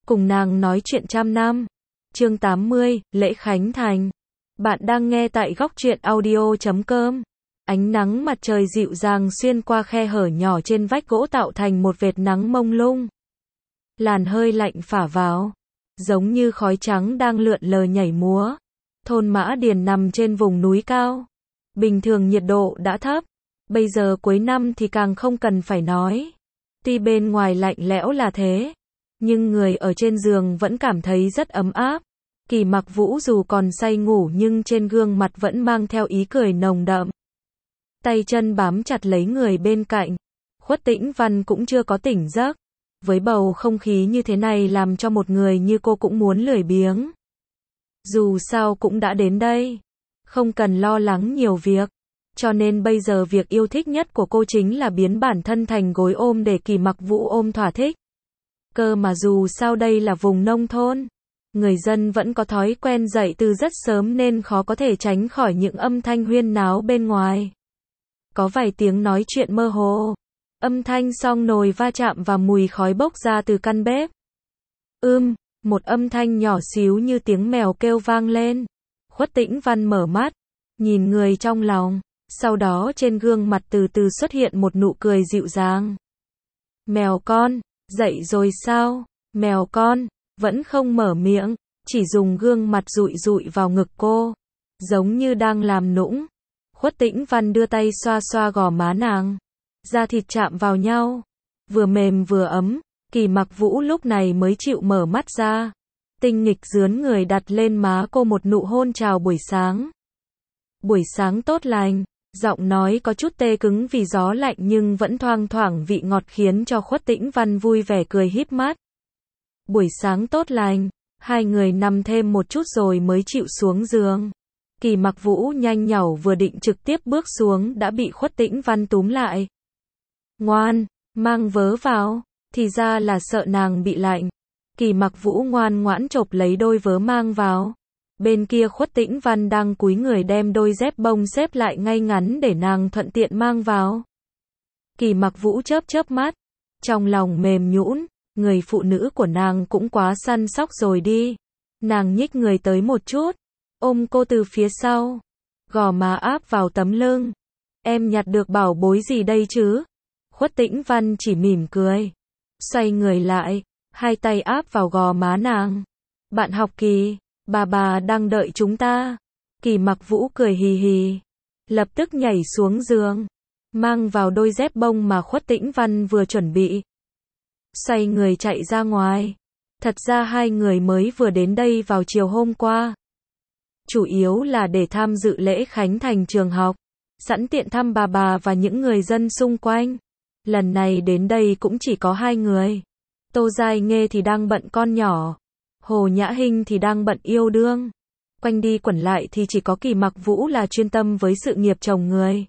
cùng nàng nói chuyện trăm năm. Chương 80, lễ khánh thành. Bạn đang nghe tại góc truyện audio.com. Ánh nắng mặt trời dịu dàng xuyên qua khe hở nhỏ trên vách gỗ tạo thành một vệt nắng mông lung. Làn hơi lạnh phả vào, giống như khói trắng đang lượn lờ nhảy múa. Thôn Mã Điền nằm trên vùng núi cao. Bình thường nhiệt độ đã thấp, bây giờ cuối năm thì càng không cần phải nói. Tuy bên ngoài lạnh lẽo là thế, nhưng người ở trên giường vẫn cảm thấy rất ấm áp. Kỳ Mặc Vũ dù còn say ngủ nhưng trên gương mặt vẫn mang theo ý cười nồng đậm. Tay chân bám chặt lấy người bên cạnh. Khuất Tĩnh Văn cũng chưa có tỉnh giấc. Với bầu không khí như thế này làm cho một người như cô cũng muốn lười biếng. Dù sao cũng đã đến đây, không cần lo lắng nhiều việc. Cho nên bây giờ việc yêu thích nhất của cô chính là biến bản thân thành gối ôm để Kỳ Mặc Vũ ôm thỏa thích. Cơ mà dù sao đây là vùng nông thôn, người dân vẫn có thói quen dậy từ rất sớm nên khó có thể tránh khỏi những âm thanh huyên náo bên ngoài. Có vài tiếng nói chuyện mơ hồ, âm thanh xong nồi va chạm và mùi khói bốc ra từ căn bếp. Một âm thanh nhỏ xíu như tiếng mèo kêu vang lên. Khuất Tĩnh Văn mở mắt, nhìn người trong lòng, sau đó trên gương mặt từ từ xuất hiện một nụ cười dịu dàng. Mèo con, dậy rồi sao? Mèo con, vẫn không mở miệng, chỉ dùng gương mặt dụi dụi vào ngực cô, giống như đang làm nũng. Khuất Tĩnh Văn đưa tay xoa xoa gò má nàng, da thịt chạm vào nhau, vừa mềm vừa ấm. Kỳ Mặc Vũ lúc này mới chịu mở mắt ra, tinh nghịch dướn người đặt lên má cô một nụ hôn chào buổi sáng. Buổi sáng tốt lành, giọng nói có chút tê cứng vì gió lạnh nhưng vẫn thoang thoảng vị ngọt khiến cho Khuất Tĩnh Văn vui vẻ cười híp mắt. Buổi sáng tốt lành, hai người nằm thêm một chút rồi mới chịu xuống giường. Kỳ Mặc Vũ nhanh nhảu vừa định trực tiếp bước xuống đã bị Khuất Tĩnh Văn túm lại. Ngoan, mang vớ vào. Thì ra là sợ nàng bị lạnh. Kỳ Mặc Vũ ngoan ngoãn chộp lấy đôi vớ mang vào. Bên kia Khuất Tĩnh Văn đang cúi người đem đôi dép bông xếp lại ngay ngắn để nàng thuận tiện mang vào. Kỳ Mặc Vũ chớp chớp mắt, trong lòng mềm nhũn, người phụ nữ của nàng cũng quá săn sóc rồi đi. Nàng nhích người tới một chút, ôm cô từ phía sau, gò má áp vào tấm lưng. Em nhặt được bảo bối gì đây chứ? Khuất Tĩnh Văn chỉ mỉm cười, xoay người lại, hai tay áp vào gò má nàng. Bạn học Kỳ, bà đang đợi chúng ta. Kỳ Mặc Vũ cười hì hì, lập tức nhảy xuống giường, mang vào đôi dép bông mà Khuất Tĩnh Văn vừa chuẩn bị. Xoay người chạy ra ngoài. Thật ra hai người mới vừa đến đây vào chiều hôm qua. Chủ yếu là để tham dự lễ khánh thành trường học, sẵn tiện thăm bà và những người dân xung quanh. Lần này đến đây cũng chỉ có hai người. Tô Giai Nghê thì đang bận con nhỏ, Hồ Nhã Hinh thì đang bận yêu đương. Quanh đi quẩn lại thì chỉ có Kỳ Mặc Vũ là chuyên tâm với sự nghiệp chồng người.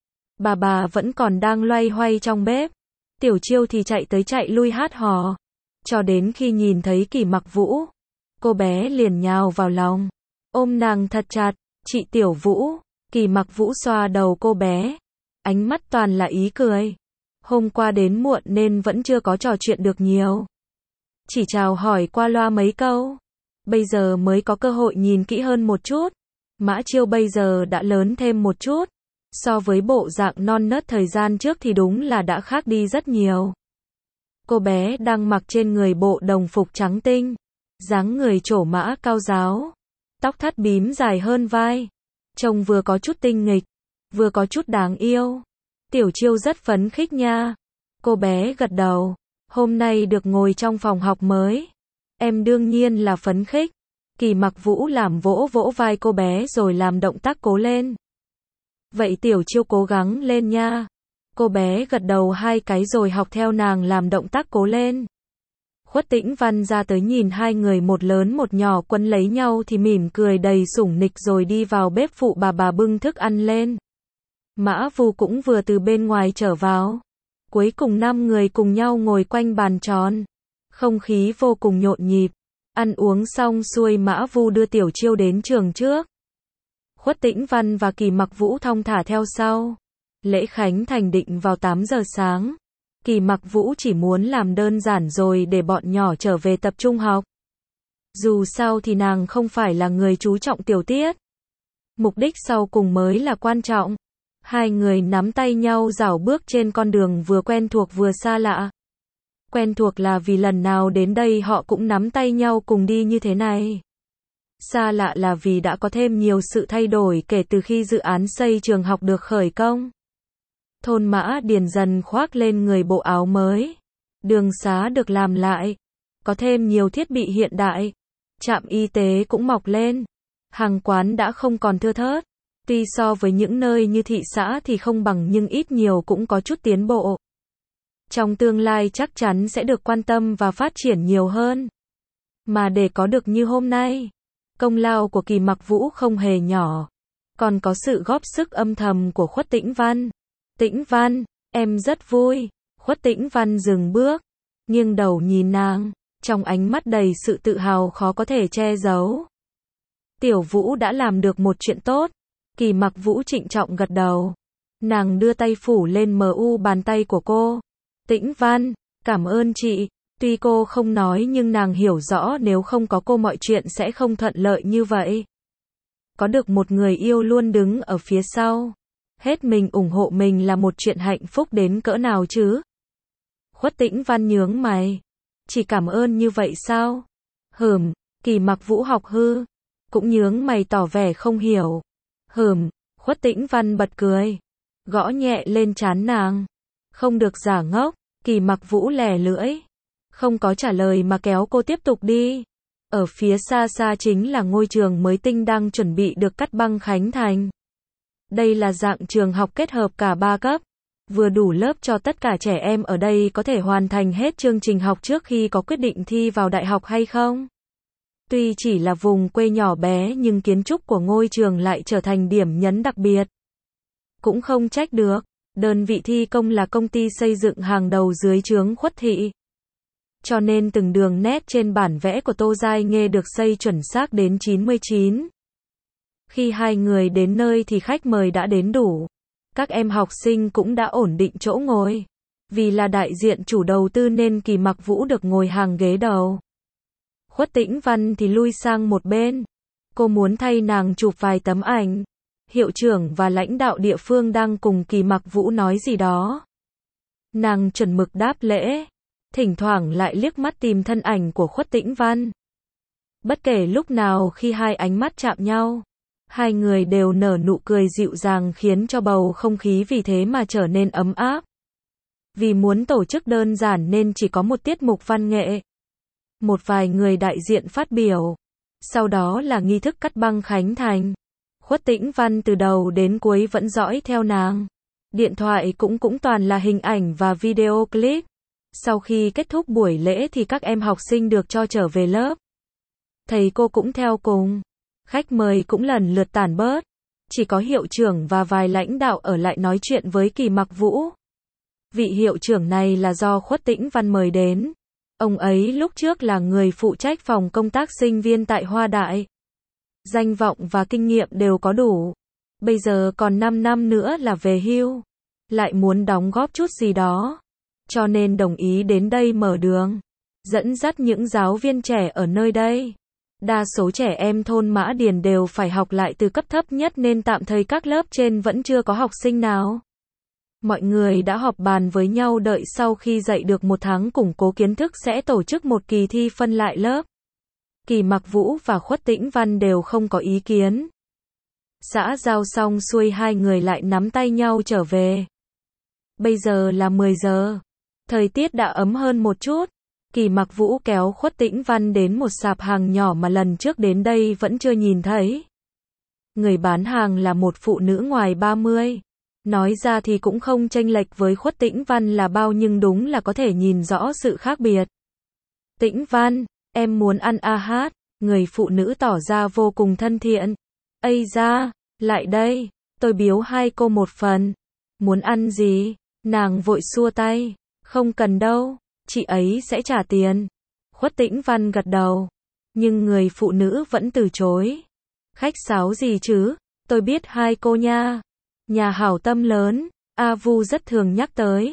Bà vẫn còn đang loay hoay trong bếp. Tiểu Chiêu thì chạy tới chạy lui hát hò. Cho đến khi nhìn thấy Kỳ Mặc Vũ, cô bé liền nhào vào lòng, ôm nàng thật chặt. Chị Tiểu Vũ. Kỳ Mặc Vũ xoa đầu cô bé, ánh mắt toàn là ý cười. Hôm qua đến muộn nên vẫn chưa có trò chuyện được nhiều, chỉ chào hỏi qua loa mấy câu. Bây giờ mới có cơ hội nhìn kỹ hơn một chút. Mã Chiêu bây giờ đã lớn thêm một chút, so với bộ dạng non nớt thời gian trước thì đúng là đã khác đi rất nhiều. Cô bé đang mặc trên người bộ đồng phục trắng tinh, dáng người trổ mã cao ráo, tóc thắt bím dài hơn vai, trông vừa có chút tinh nghịch, vừa có chút đáng yêu. Tiểu Chiêu rất phấn khích nha. Cô bé gật đầu. Hôm nay được ngồi trong phòng học mới, em đương nhiên là phấn khích. Kỳ Mặc Vũ làm vỗ vỗ vai cô bé rồi làm động tác cố lên. Vậy Tiểu Chiêu cố gắng lên nha. Cô bé gật đầu hai cái rồi học theo nàng làm động tác cố lên. Khuất Tĩnh Văn ra tới nhìn hai người một lớn một nhỏ quấn lấy nhau thì mỉm cười đầy sủng nịch rồi đi vào bếp phụ bà bưng thức ăn lên. Mã Vu cũng vừa từ bên ngoài trở vào. Cuối cùng 5 người cùng nhau ngồi quanh bàn tròn. Không khí vô cùng nhộn nhịp. Ăn uống xong xuôi Mã Vu đưa Tiểu Chiêu đến trường trước. Khuất Tĩnh Văn và Kỳ Mặc Vũ thong thả theo sau. Lễ khánh thành định vào 8 giờ sáng. Kỳ Mặc Vũ chỉ muốn làm đơn giản rồi để bọn nhỏ trở về tập trung học. Dù sao thì nàng không phải là người chú trọng tiểu tiết. Mục đích sau cùng mới là quan trọng. Hai người nắm tay nhau rảo bước trên con đường vừa quen thuộc vừa xa lạ. Quen thuộc là vì lần nào đến đây họ cũng nắm tay nhau cùng đi như thế này. Xa lạ là vì đã có thêm nhiều sự thay đổi kể từ khi dự án xây trường học được khởi công. Thôn Mã Điền dần khoác lên người bộ áo mới. Đường xá được làm lại. Có thêm nhiều thiết bị hiện đại. Trạm y tế cũng mọc lên. Hàng quán đã không còn thưa thớt. Tuy so với những nơi như thị xã thì không bằng nhưng ít nhiều cũng có chút tiến bộ. Trong tương lai chắc chắn sẽ được quan tâm và phát triển nhiều hơn. Mà để có được như hôm nay, công lao của Kỳ Mặc Vũ không hề nhỏ. Còn có sự góp sức âm thầm của Khuất Tĩnh Văn. Tĩnh Văn, em rất vui. Khuất Tĩnh Văn dừng bước, nghiêng đầu nhìn nàng, trong ánh mắt đầy sự tự hào khó có thể che giấu. Tiểu Vũ đã làm được một chuyện tốt. Kỳ Mặc Vũ trịnh trọng gật đầu. Nàng đưa tay phủ lên bàn tay của cô. Tĩnh Văn, cảm ơn chị. Tuy cô không nói nhưng nàng hiểu rõ nếu không có cô mọi chuyện sẽ không thuận lợi như vậy. Có được một người yêu luôn đứng ở phía sau, hết mình ủng hộ mình là một chuyện hạnh phúc đến cỡ nào chứ? Khuất Tĩnh Văn nhướng mày. Chỉ cảm ơn như vậy sao? Kỳ Mặc Vũ học hư. Cũng nhướng mày tỏ vẻ không hiểu. Khuất Tĩnh Văn bật cười. Gõ nhẹ lên trán nàng. Không được giả ngốc. Kỳ Mặc Vũ lẻ lưỡi. Không có trả lời mà kéo cô tiếp tục đi. Ở phía xa xa chính là ngôi trường mới tinh đang chuẩn bị được cắt băng khánh thành. Đây là dạng trường học kết hợp cả 3 cấp. Vừa đủ lớp cho tất cả trẻ em ở đây có thể hoàn thành hết chương trình học trước khi có quyết định thi vào đại học hay không. Tuy chỉ là vùng quê nhỏ bé nhưng kiến trúc của ngôi trường lại trở thành điểm nhấn đặc biệt. Cũng không trách được, đơn vị thi công là công ty xây dựng hàng đầu dưới trướng Khuất thị. Cho nên từng đường nét trên bản vẽ của Tô Giai Nghê được xây chuẩn xác đến 99. Khi hai người đến nơi thì khách mời đã đến đủ. Các em học sinh cũng đã ổn định chỗ ngồi. Vì là đại diện chủ đầu tư nên Kỳ Mặc Vũ được ngồi hàng ghế đầu. Khuất Tĩnh Văn thì lui sang một bên. Cô muốn thay nàng chụp vài tấm ảnh. Hiệu trưởng và lãnh đạo địa phương đang cùng Kỳ Mặc Vũ nói gì đó. Nàng chuẩn mực đáp lễ. Thỉnh thoảng lại liếc mắt tìm thân ảnh của Khuất Tĩnh Văn. Bất kể lúc nào khi hai ánh mắt chạm nhau, hai người đều nở nụ cười dịu dàng khiến cho bầu không khí vì thế mà trở nên ấm áp. Vì muốn tổ chức đơn giản nên chỉ có một tiết mục văn nghệ. Một vài người đại diện phát biểu. Sau đó là nghi thức cắt băng khánh thành. Khuất Tĩnh Văn từ đầu đến cuối vẫn dõi theo nàng. Điện thoại cũng toàn là hình ảnh và video clip. Sau khi kết thúc buổi lễ thì các em học sinh được cho trở về lớp. Thầy cô cũng theo cùng. Khách mời cũng lần lượt tản bớt. Chỉ có hiệu trưởng và vài lãnh đạo ở lại nói chuyện với Kỳ Mặc Vũ. Vị hiệu trưởng này là do Khuất Tĩnh Văn mời đến. Ông ấy lúc trước là người phụ trách phòng công tác sinh viên tại Hoa Đại. Danh vọng và kinh nghiệm đều có đủ. Bây giờ còn 5 năm nữa là về hưu. Lại muốn đóng góp chút gì đó. Cho nên đồng ý đến đây mở đường. Dẫn dắt những giáo viên trẻ ở nơi đây. Đa số trẻ em thôn Mã Điền đều phải học lại từ cấp thấp nhất nên tạm thời các lớp trên vẫn chưa có học sinh nào. Mọi người đã họp bàn với nhau đợi sau khi dạy được 1 tháng củng cố kiến thức sẽ tổ chức một kỳ thi phân lại lớp. Kỳ Mặc Vũ và Khuất Tĩnh Văn đều không có ý kiến. Xã giao xong xuôi hai người lại nắm tay nhau trở về. Bây giờ là 10 giờ. Thời tiết đã ấm hơn một chút. Kỳ Mặc Vũ kéo Khuất Tĩnh Văn đến một sạp hàng nhỏ mà lần trước đến đây vẫn chưa nhìn thấy. Người bán hàng là một phụ nữ ngoài 30. Nói ra thì cũng không chênh lệch với Khuất Tĩnh Văn là bao nhưng đúng là có thể nhìn rõ sự khác biệt. Tĩnh Văn, em muốn ăn hát. Người phụ nữ tỏ ra vô cùng thân thiện. Ây da, lại đây, tôi biếu hai cô một phần. Muốn ăn gì? Nàng vội xua tay. Không cần đâu, chị ấy sẽ trả tiền. Khuất Tĩnh Văn gật đầu. Nhưng người phụ nữ vẫn từ chối. Khách sáo gì chứ? Tôi biết hai cô nha. Nhà hảo tâm lớn, A Vu rất thường nhắc tới.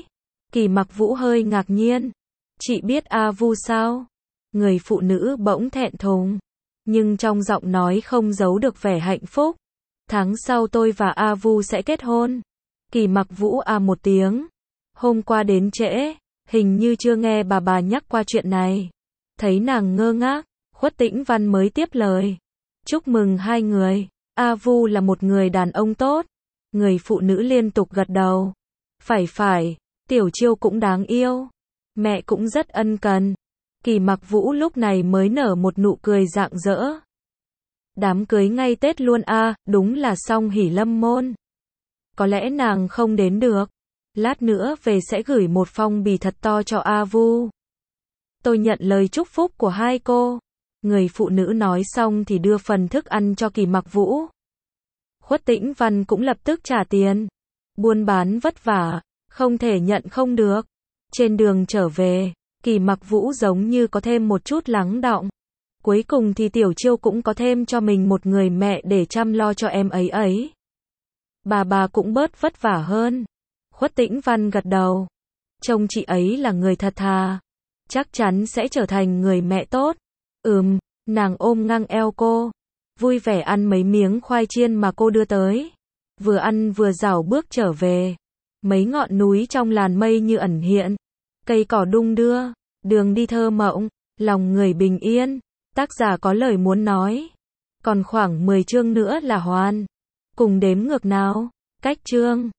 Kỳ Mặc Vũ hơi ngạc nhiên. Chị biết A Vu sao? Người phụ nữ bỗng thẹn thùng, nhưng trong giọng nói không giấu được vẻ hạnh phúc. Tháng sau tôi và A Vu sẽ kết hôn. Kỳ Mặc Vũ một tiếng. Hôm qua đến trễ, hình như chưa nghe bà nhắc qua chuyện này. Thấy nàng ngơ ngác, Khuất Tĩnh Văn mới tiếp lời. Chúc mừng hai người, A Vu là một người đàn ông tốt. Người phụ nữ liên tục gật đầu. Phải, Tiểu Chiêu cũng đáng yêu. Mẹ cũng rất ân cần. Kỳ Mặc Vũ lúc này mới nở một nụ cười rạng rỡ. Đám cưới ngay Tết luôn đúng là song hỷ lâm môn. Có lẽ nàng không đến được. Lát nữa về sẽ gửi một phong bì thật to cho A Vu. Tôi nhận lời chúc phúc của hai cô. Người phụ nữ nói xong thì đưa phần thức ăn cho Kỳ Mặc Vũ. Khuất Tĩnh Văn cũng lập tức trả tiền. Buôn bán vất vả, không thể nhận không được. Trên đường trở về, Kỳ Mặc Vũ giống như có thêm một chút lắng đọng. Cuối cùng thì Tiểu Chiêu cũng có thêm cho mình một người mẹ để chăm lo cho em ấy. Bà cũng bớt vất vả hơn. Khuất Tĩnh Văn gật đầu. Trông chị ấy là người thật thà. Chắc chắn sẽ trở thành người mẹ tốt. Nàng ôm ngang eo cô. Vui vẻ ăn mấy miếng khoai chiên mà cô đưa tới. Vừa ăn vừa rảo bước trở về. Mấy ngọn núi trong làn mây như ẩn hiện. Cây cỏ đung đưa. Đường đi thơ mộng. Lòng người bình yên. Tác giả có lời muốn nói. Còn khoảng 10 chương nữa là hoàn. Cùng đếm ngược nào. Cách chương.